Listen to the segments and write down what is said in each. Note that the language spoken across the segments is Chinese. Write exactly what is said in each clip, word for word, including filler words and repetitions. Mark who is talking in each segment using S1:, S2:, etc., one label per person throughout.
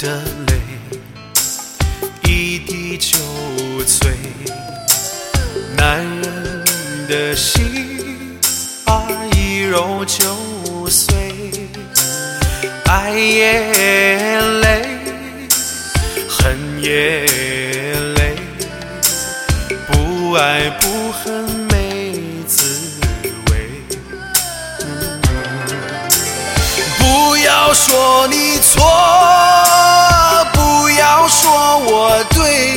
S1: 的泪一滴就醉，男人的心啊一揉就碎，爱也累，恨也累，不爱不恨没滋味。不要说你错，不要说我对，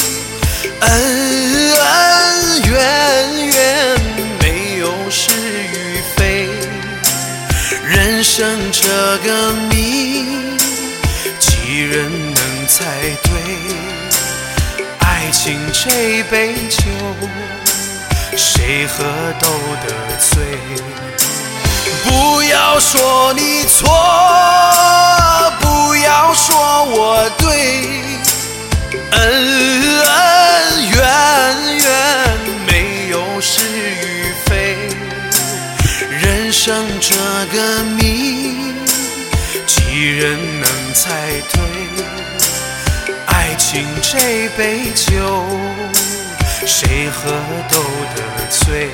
S1: 恩恩怨怨没有是与非，人生这个谜，几人能猜对？爱情这杯酒，谁喝都得醉。不要说你错，不要说我对，恩恩怨怨没有是与非，人生这个谜，几人能猜对？爱情这杯酒，谁喝都得醉。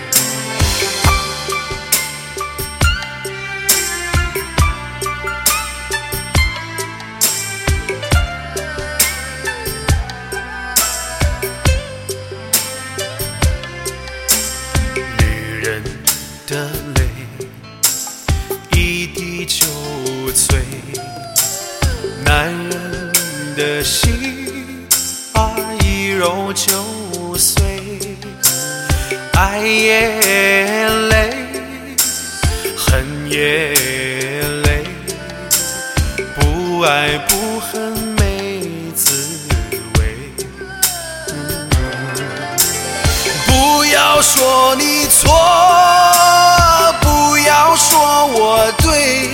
S1: 女人的泪一滴就醉，男人的心啊一揉就碎，爱也累，恨也累，不爱不恨没滋味。不要说你错，不要说我对，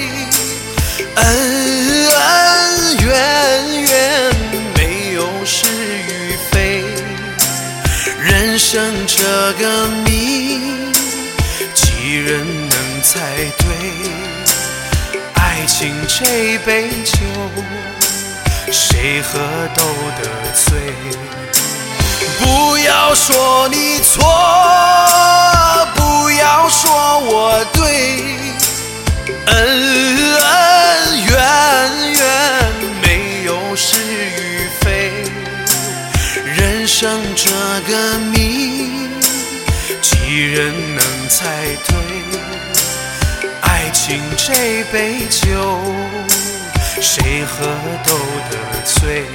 S1: 恩恩怨怨没有是与非，人生这个谜，几人能猜对？爱情这杯酒，谁喝都得醉。不要说你错，不要说我对，恩恩怨怨没有是与非，人生这个谜，几人能猜对？爱情这杯酒，谁喝都得醉。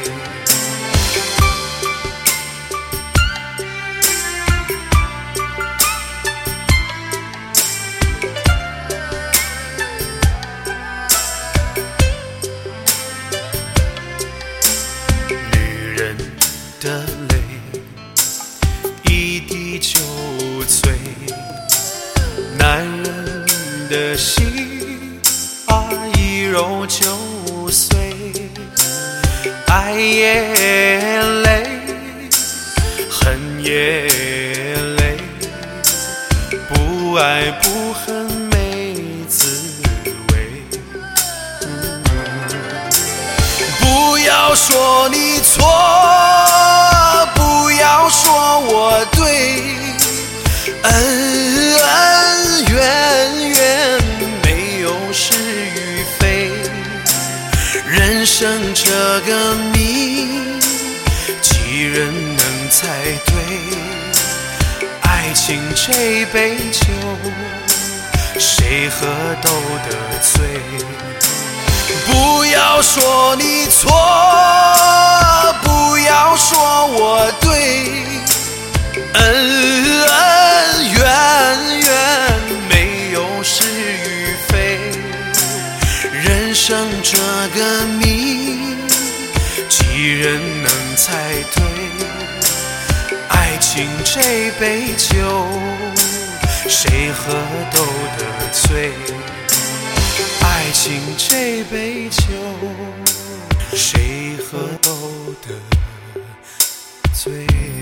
S1: 的泪一滴就醉，男人的心啊一揉就碎，爱也累，恨也累，不爱不恨没滋味。不要说你错，不要说我对，恩恩怨怨没有是与非，人生这个谜，几人能猜对？爱情这杯酒，谁喝都得醉。不要说你错，不要说我对，恩恩怨怨没有是与非，人生这个谜，几人能猜对？爱情这杯酒，谁喝都得醉。爱情这杯酒，谁喝都得醉。